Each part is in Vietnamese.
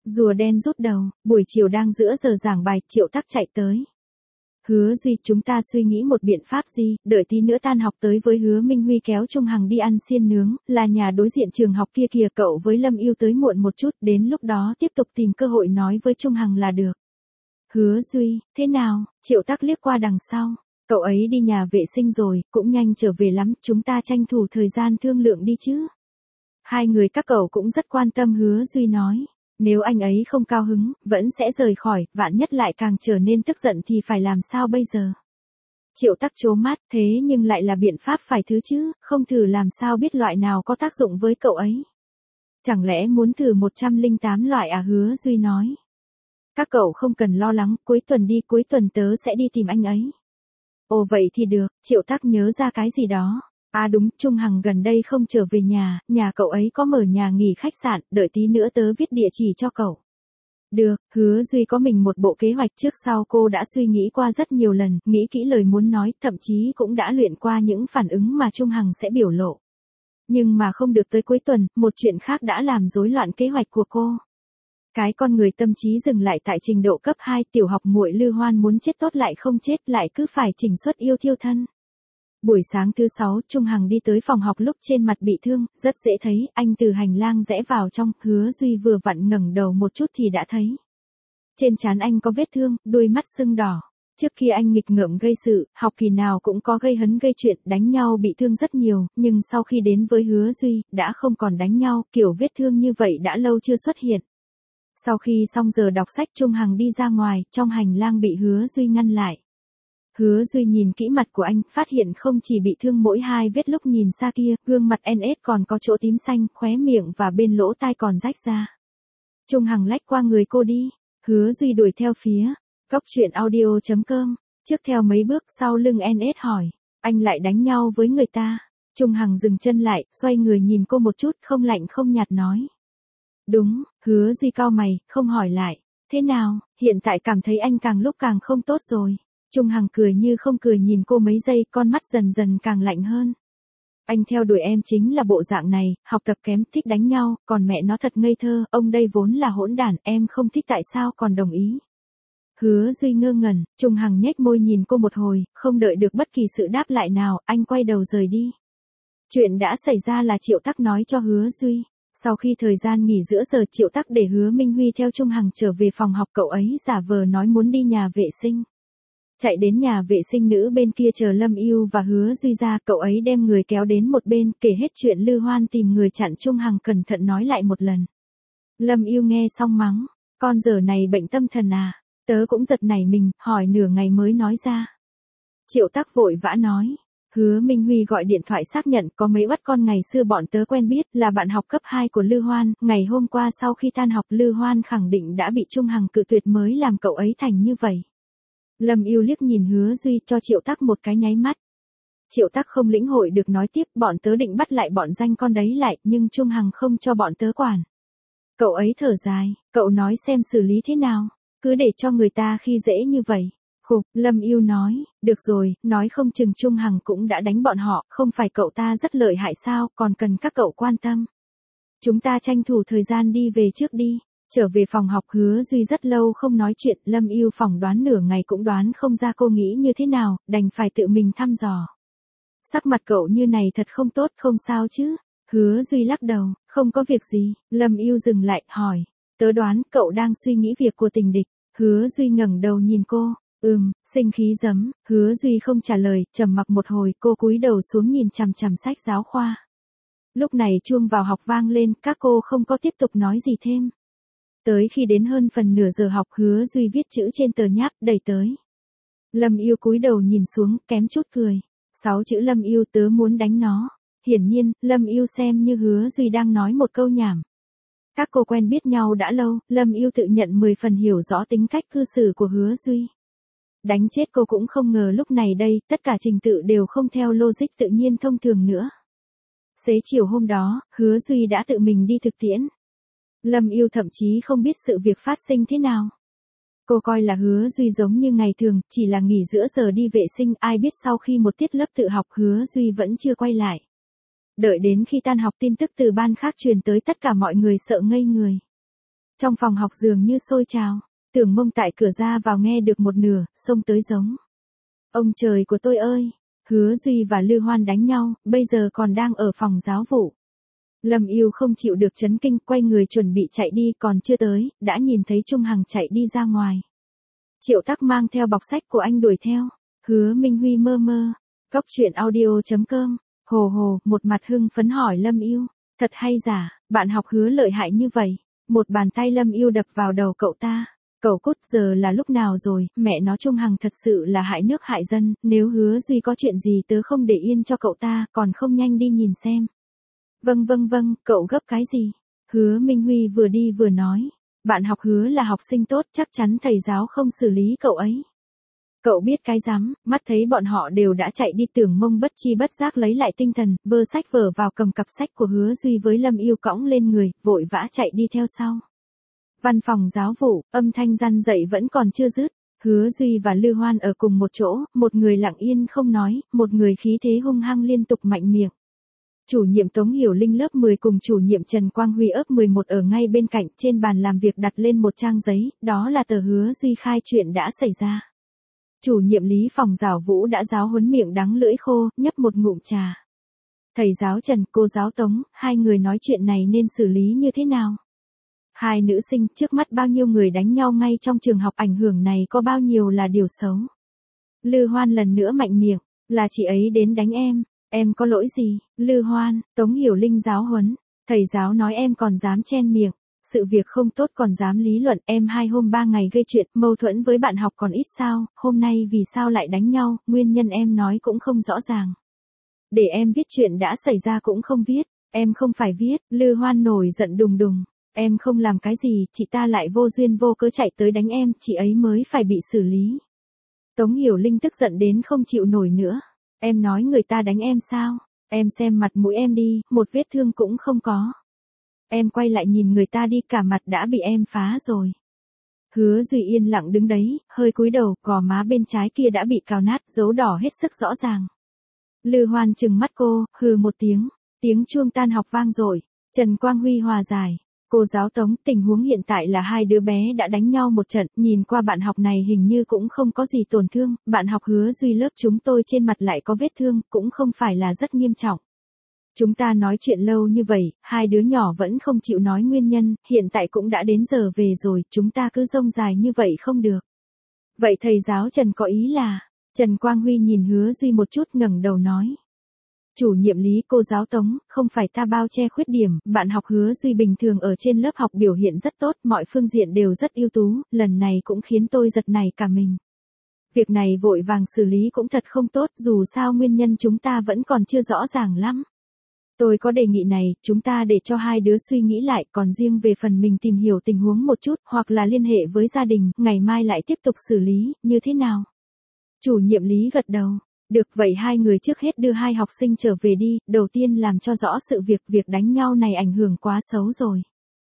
Rùa đen rút đầu, buổi chiều đang giữa giờ giảng bài, Triệu Tắc chạy tới. Hứa Duy, chúng ta suy nghĩ một biện pháp gì, đợi tí nữa tan học tới với Hứa Minh Huy kéo Trung Hằng đi ăn xiên nướng, là nhà đối diện trường học kia kìa, cậu với Lâm Yêu tới muộn một chút, đến lúc đó tiếp tục tìm cơ hội nói với Trung Hằng là được. Hứa Duy, thế nào? Triệu Tắc liếc qua đằng sau. Cậu ấy đi nhà vệ sinh rồi, cũng nhanh trở về lắm, chúng ta tranh thủ thời gian thương lượng đi chứ. Hai người các cậu cũng rất quan tâm, Hứa Duy nói. Nếu anh ấy không cao hứng, vẫn sẽ rời khỏi, vạn nhất lại càng trở nên tức giận thì phải làm sao bây giờ? Triệu Tắc trố mắt, thế nhưng lại là biện pháp phải thứ chứ, không thử làm sao biết loại nào có tác dụng với cậu ấy. Chẳng lẽ muốn thử 108 loại à, Hứa Duy nói. Các cậu không cần lo lắng, cuối tuần đi, cuối tuần tớ sẽ đi tìm anh ấy. Ồ vậy thì được, Triệu Tắc nhớ ra cái gì đó. À đúng, Trung Hằng gần đây không trở về nhà cậu ấy có mở nhà nghỉ khách sạn, đợi tí nữa tớ viết địa chỉ cho cậu. Được, Hứa Duy có mình một bộ kế hoạch trước sau, cô đã suy nghĩ qua rất nhiều lần, nghĩ kỹ lời muốn nói, thậm chí cũng đã luyện qua những phản ứng mà Trung Hằng sẽ biểu lộ. Nhưng mà không được tới cuối tuần, một chuyện khác đã làm rối loạn kế hoạch của cô. Cái con người tâm trí dừng lại tại trình độ cấp 2, tiểu học muội Lư Hoan muốn chết tốt lại không chết, lại cứ phải chỉnh xuất yêu thiêu thân. Buổi sáng thứ 6, Trung Hằng đi tới phòng học lúc trên mặt bị thương, rất dễ thấy, anh từ hành lang rẽ vào trong, Hứa Duy vừa vặn ngẩng đầu một chút thì đã thấy. Trên trán anh có vết thương, đôi mắt sưng đỏ. Trước kia anh nghịch ngợm gây sự, học kỳ nào cũng có gây hấn gây chuyện, đánh nhau bị thương rất nhiều, nhưng sau khi đến với Hứa Duy, đã không còn đánh nhau, kiểu vết thương như vậy đã lâu chưa xuất hiện. Sau khi xong giờ đọc sách, Trung Hằng đi ra ngoài, trong hành lang bị Hứa Duy ngăn lại. Hứa Duy nhìn kỹ mặt của anh, phát hiện không chỉ bị thương mỗi hai vết lúc nhìn xa kia, gương mặt NS còn có chỗ tím xanh, khóe miệng và bên lỗ tai còn rách ra. Trung Hằng lách qua người cô đi, Hứa Duy đuổi theo phía góc truyện audio.com, trước theo mấy bước sau lưng NS hỏi, anh lại đánh nhau với người ta. Trung Hằng dừng chân lại, xoay người nhìn cô một chút, không lạnh không nhạt nói. Đúng, Hứa Duy cau mày, không hỏi lại, thế nào, hiện tại cảm thấy anh càng lúc càng không tốt rồi. Trung Hằng cười như không cười nhìn cô mấy giây, con mắt dần dần càng lạnh hơn. Anh theo đuổi em chính là bộ dạng này, học tập kém, thích đánh nhau, còn mẹ nó thật ngây thơ, ông đây vốn là hỗn đản, em không thích tại sao còn đồng ý. Hứa Duy ngơ ngẩn, Trung Hằng nhếch môi nhìn cô một hồi, không đợi được bất kỳ sự đáp lại nào, anh quay đầu rời đi. Chuyện đã xảy ra là Triệu Tắc nói cho Hứa Duy. Sau khi thời gian nghỉ giữa giờ, Triệu Tắc để Hứa Minh Huy theo Trung Hằng trở về phòng học, cậu ấy giả vờ nói muốn đi nhà vệ sinh. Chạy đến nhà vệ sinh nữ bên kia chờ Lâm Yêu và Hứa Duy ra, cậu ấy đem người kéo đến một bên, kể hết chuyện Lư Hoan tìm người chặn Trung Hằng, cẩn thận nói lại một lần. Lâm Yêu nghe xong mắng, con giờ này bệnh tâm thần à, tớ cũng giật nảy mình, hỏi nửa ngày mới nói ra. Triệu Tắc vội vã nói. Hứa Minh Huy gọi điện thoại xác nhận có mấy bắt con ngày xưa bọn tớ quen biết, là bạn học cấp 2 của Lư Hoan, ngày hôm qua sau khi tan học Lư Hoan khẳng định đã bị Trung Hằng cự tuyệt mới làm cậu ấy thành như vậy. Lâm Yêu liếc nhìn Hứa Duy, cho Triệu Tắc một cái nháy mắt. Triệu Tắc không lĩnh hội được nói tiếp, bọn tớ định bắt lại bọn danh con đấy lại, nhưng Trung Hằng không cho bọn tớ quản. Cậu ấy thở dài, cậu nói xem xử lý thế nào, cứ để cho người ta khi dễ như vậy. Khục, Lâm Yêu nói, được rồi, nói không chừng Trung Hằng cũng đã đánh bọn họ, không phải cậu ta rất lợi hại sao, còn cần các cậu quan tâm. Chúng ta tranh thủ thời gian đi về trước đi. Trở về phòng học, Hứa Duy rất lâu không nói chuyện, Lâm Yêu phỏng đoán nửa ngày cũng đoán không ra cô nghĩ như thế nào, đành phải tự mình thăm dò. Sắc mặt cậu như này thật không tốt, không sao chứ? Hứa Duy lắc đầu, không có việc gì. Lâm Yêu dừng lại, hỏi, tớ đoán cậu đang suy nghĩ việc của tình địch. Hứa Duy ngẩng đầu nhìn cô, sinh khí giấm. Hứa Duy không trả lời, trầm mặc một hồi, cô cúi đầu xuống nhìn chằm chằm sách giáo khoa. Lúc này chuông vào học vang lên, các cô không có tiếp tục nói gì thêm. Tới khi đến hơn phần nửa giờ học, Hứa Duy viết chữ trên tờ nháp, đẩy tới. Lâm Yêu cúi đầu nhìn xuống, kém chút cười. 6 chữ Lâm Yêu, tớ muốn đánh nó. Hiển nhiên, Lâm Yêu xem như Hứa Duy đang nói một câu nhảm. Các cô quen biết nhau đã lâu, Lâm Yêu tự nhận 10 phần hiểu rõ tính cách cư xử của Hứa Duy. Đánh chết cô cũng không ngờ lúc này đây, tất cả trình tự đều không theo logic tự nhiên thông thường nữa. Xế chiều hôm đó, Hứa Duy đã tự mình đi thực tiễn. Lâm Yêu thậm chí không biết sự việc phát sinh thế nào. Cô coi là Hứa Duy giống như ngày thường, chỉ là nghỉ giữa giờ đi vệ sinh, ai biết sau khi một tiết lớp tự học Hứa Duy vẫn chưa quay lại. Đợi đến khi tan học tin tức từ ban khác truyền tới, tất cả mọi người sợ ngây người. Trong phòng học dường như sôi trào, Tưởng Mông tại cửa ra vào nghe được một nửa, xông tới giống. Ông trời của tôi ơi, Hứa Duy và Lư Hoan đánh nhau, bây giờ còn đang ở phòng giáo vụ. Lâm Yêu không chịu được chấn kinh, quay người chuẩn bị chạy đi, còn chưa tới, đã nhìn thấy Trung Hằng chạy đi ra ngoài. Triệu Tắc mang theo bọc sách của anh đuổi theo. Hứa Minh Huy mơ mơ. Cóc truyện audio.com. Hồ hồ, một mặt hưng phấn hỏi Lâm Yêu. Thật hay giả, bạn học Hứa lợi hại như vậy. Một bàn tay Lâm Yêu đập vào đầu cậu ta. Cậu cút, giờ là lúc nào rồi, mẹ nó Trung Hằng thật sự là hại nước hại dân, nếu Hứa Duy có chuyện gì tớ không để yên cho cậu ta, còn không nhanh đi nhìn xem. Vâng, cậu gấp cái gì? Hứa Minh Huy vừa đi vừa nói. Bạn học Hứa là học sinh tốt, chắc chắn thầy giáo không xử lý cậu ấy. Cậu biết cái rắm, mắt thấy bọn họ đều đã chạy đi, Tưởng Mông bất chi bất giác lấy lại tinh thần, bơ sách vở vào, cầm cặp sách của Hứa Duy với Lâm Yêu cõng lên người, vội vã chạy đi theo sau. Văn phòng giáo vụ, âm thanh răn dậy vẫn còn chưa dứt. Hứa Duy và Lư Hoan ở cùng một chỗ, một người lặng yên không nói, một người khí thế hung hăng liên tục mạnh miệng. Chủ nhiệm Tống Hiểu Linh lớp 10 cùng chủ nhiệm Trần Quang Huy lớp 11 ở ngay bên cạnh, trên bàn làm việc đặt lên một trang giấy, đó là tờ Hứa Duy khai chuyện đã xảy ra. Chủ nhiệm Lý phòng giáo vũ đã giáo huấn miệng đắng lưỡi khô, nhấp một ngụm trà. Thầy giáo Trần, cô giáo Tống, hai người nói chuyện này nên xử lý như thế nào? Hai nữ sinh, trước mắt bao nhiêu người đánh nhau ngay trong trường học, ảnh hưởng này có bao nhiêu là điều xấu. Lư Hoan lần nữa mạnh miệng, là chị ấy đến đánh em có lỗi gì? Lư Hoan, Tống Hiểu Linh giáo huấn, thầy giáo nói em còn dám chen miệng, sự việc không tốt còn dám lý luận, em 2 hôm 3 ngày gây chuyện, mâu thuẫn với bạn học còn ít sao, hôm nay vì sao lại đánh nhau, nguyên nhân em nói cũng không rõ ràng. Để em viết chuyện đã xảy ra cũng không viết, em không phải viết. Lư Hoan nổi giận đùng đùng. Em không làm cái gì, chị ta lại vô duyên vô cớ chạy tới đánh em, chị ấy mới phải bị xử lý. Tống Hiểu Linh tức giận đến không chịu nổi nữa. Em nói người ta đánh em sao? Em xem mặt mũi em đi, một vết thương cũng không có. Em quay lại nhìn người ta đi, cả mặt đã bị em phá rồi. Hứa Duy yên lặng đứng đấy, hơi cúi đầu, gò má bên trái kia đã bị cào nát, dấu đỏ hết sức rõ ràng. Lư Hoan trừng mắt cô, hừ một tiếng chuông tan học vang dội. Trần Quang Huy hòa giải. Cô giáo Tống, tình huống hiện tại là hai đứa bé đã đánh nhau một trận, nhìn qua bạn học này hình như cũng không có gì tổn thương, bạn học Hứa Duy lớp chúng tôi trên mặt lại có vết thương, cũng không phải là rất nghiêm trọng. Chúng ta nói chuyện lâu như vậy, hai đứa nhỏ vẫn không chịu nói nguyên nhân, hiện tại cũng đã đến giờ về rồi, chúng ta cứ rông dài như vậy không được. Vậy thầy giáo Trần có ý là, Trần Quang Huy nhìn Hứa Duy một chút ngẩng đầu nói. Chủ nhiệm Lý, cô giáo Tống, không phải ta bao che khuyết điểm, bạn học Hứa Duy bình thường ở trên lớp học biểu hiện rất tốt, mọi phương diện đều rất ưu tú, lần này cũng khiến tôi giật nảy cả mình. Việc này vội vàng xử lý cũng thật không tốt, dù sao nguyên nhân chúng ta vẫn còn chưa rõ ràng lắm. Tôi có đề nghị này, chúng ta để cho hai đứa suy nghĩ lại, còn riêng về phần mình tìm hiểu tình huống một chút, hoặc là liên hệ với gia đình, ngày mai lại tiếp tục xử lý, như thế nào? Chủ nhiệm Lý gật đầu. Được, vậy hai người trước hết đưa hai học sinh trở về đi, đầu tiên làm cho rõ sự việc đánh nhau này ảnh hưởng quá xấu rồi.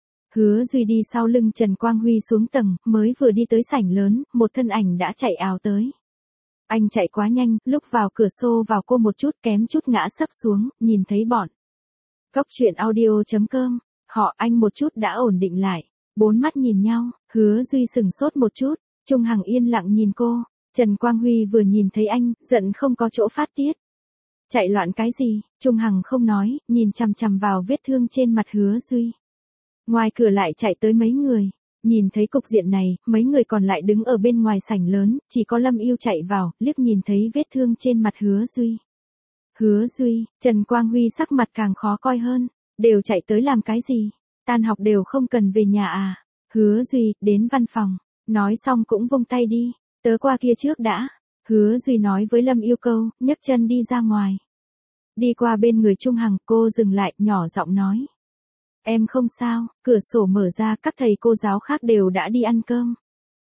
Hứa Duy đi sau lưng Trần Quang Huy xuống tầng, mới vừa đi tới sảnh lớn, một thân ảnh đã chạy ào tới. Anh chạy quá nhanh, lúc vào cửa xô vào cô một chút, kém chút ngã sấp xuống, nhìn thấy bọn. Cóc truyện audio.com, họ anh một chút đã ổn định lại, bốn mắt nhìn nhau, Hứa Duy sừng sốt một chút, Trung Hằng yên lặng nhìn cô. Trần Quang Huy vừa nhìn thấy anh, giận không có chỗ phát tiết. Chạy loạn cái gì? Trung Hằng không nói, nhìn chằm chằm vào vết thương trên mặt Hứa Duy. Ngoài cửa lại chạy tới mấy người. Nhìn thấy cục diện này, mấy người còn lại đứng ở bên ngoài sảnh lớn, chỉ có Lâm Yêu chạy vào, liếc nhìn thấy vết thương trên mặt Hứa Duy. Hứa Duy, Trần Quang Huy sắc mặt càng khó coi hơn. Đều chạy tới làm cái gì? Tan học đều không cần về nhà à? Hứa Duy, đến văn phòng. Nói xong cũng vung tay đi. Tớ qua kia trước đã. Hứa Duy nói với Lâm Yêu câu, nhấc chân đi ra ngoài. Đi qua bên người Trung Hằng, cô dừng lại, nhỏ giọng nói. Em không sao, cửa sổ mở ra, các thầy cô giáo khác đều đã đi ăn cơm.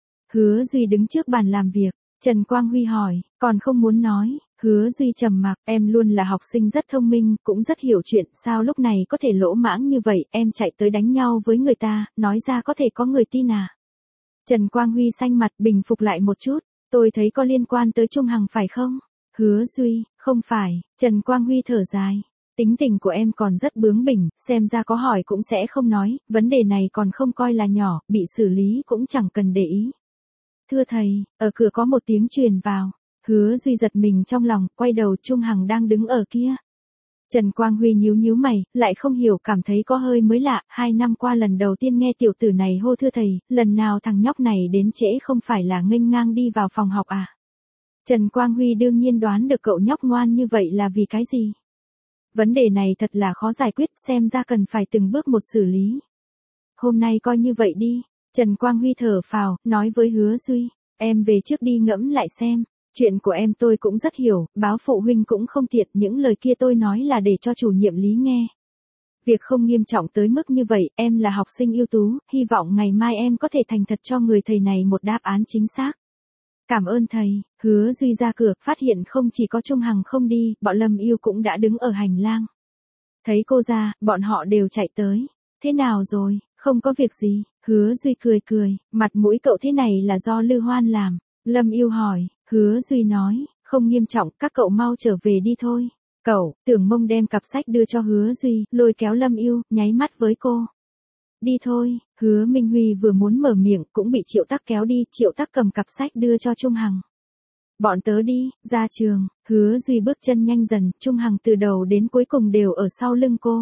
Hứa Duy đứng trước bàn làm việc. Trần Quang Huy hỏi, còn không muốn nói. Hứa Duy trầm mặc, em luôn là học sinh rất thông minh, cũng rất hiểu chuyện, sao lúc này có thể lỗ mãng như vậy, em chạy tới đánh nhau với người ta, nói ra có thể có người tin à. Trần Quang Huy xanh mặt, bình phục lại một chút, tôi thấy có liên quan tới Trung Hằng phải không? Hứa Duy, không phải. Trần Quang Huy thở dài. Tính tình của em còn rất bướng bỉnh, xem ra có hỏi cũng sẽ không nói, vấn đề này còn không coi là nhỏ, bị xử lý cũng chẳng cần để ý. Thưa thầy, ở cửa có một tiếng truyền vào. Hứa Duy giật mình trong lòng, quay đầu Trung Hằng đang đứng ở kia. Trần Quang Huy nhíu nhíu mày, lại không hiểu cảm thấy có hơi mới lạ, 2 năm qua lần đầu tiên nghe tiểu tử này hô thưa thầy, lần nào thằng nhóc này đến trễ không phải là nghênh ngang đi vào phòng học à. Trần Quang Huy đương nhiên đoán được cậu nhóc ngoan như vậy là vì cái gì. Vấn đề này thật là khó giải quyết, xem ra cần phải từng bước một xử lý. Hôm nay coi như vậy đi, Trần Quang Huy thở phào, nói với Hứa Duy, em về trước đi ngẫm lại xem. Chuyện của em tôi cũng rất hiểu, báo phụ huynh cũng không tiện, những lời kia tôi nói là để cho chủ nhiệm Lý nghe. Việc không nghiêm trọng tới mức như vậy, em là học sinh ưu tú, hy vọng ngày mai em có thể thành thật cho người thầy này một đáp án chính xác. Cảm ơn thầy. Hứa Duy ra cửa, phát hiện không chỉ có Trung Hằng không đi, bọn Lâm Yêu cũng đã đứng ở hành lang. Thấy cô ra, bọn họ đều chạy tới. Thế nào rồi, không có việc gì, Hứa Duy cười cười, mặt mũi cậu thế này là do Lư Hoan làm. Lâm Yêu hỏi, Hứa Duy nói, không nghiêm trọng, các cậu mau trở về đi thôi. Cậu, Tưởng Mông đem cặp sách đưa cho Hứa Duy, lôi kéo Lâm Yêu, nháy mắt với cô. Đi thôi, Hứa Minh Huy vừa muốn mở miệng cũng bị Triệu Tắc kéo đi, Triệu Tắc cầm cặp sách đưa cho Trung Hằng. Bọn tớ đi, ra trường, Hứa Duy bước chân nhanh dần, Trung Hằng từ đầu đến cuối cùng đều ở sau lưng cô.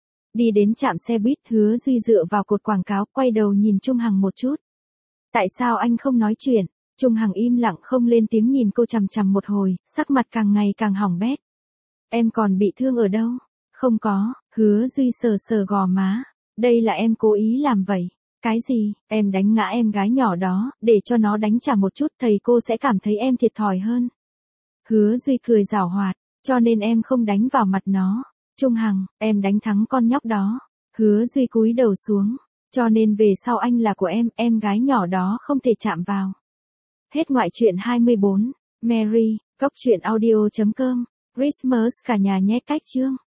Đi đến trạm xe buýt, Hứa Duy dựa vào cột quảng cáo, quay đầu nhìn Trung Hằng một chút. Tại sao anh không nói chuyện? Trung Hằng im lặng không lên tiếng nhìn cô chằm chằm một hồi, sắc mặt càng ngày càng hỏng bét. Em còn bị thương ở đâu? Không có, Hứa Duy sờ sờ gò má. Đây là em cố ý làm vậy. Cái gì, em đánh ngã em gái nhỏ đó, để cho nó đánh trả một chút, thầy cô sẽ cảm thấy em thiệt thòi hơn. Hứa Duy cười giảo hoạt, cho nên em không đánh vào mặt nó. Trung Hằng, em đánh thắng con nhóc đó. Hứa Duy cúi đầu xuống, cho nên về sau anh là của em gái nhỏ đó không thể chạm vào. Hết ngoại truyện 24, Mary, góc truyện audio.com, Christmas cả nhà nhé cách chương.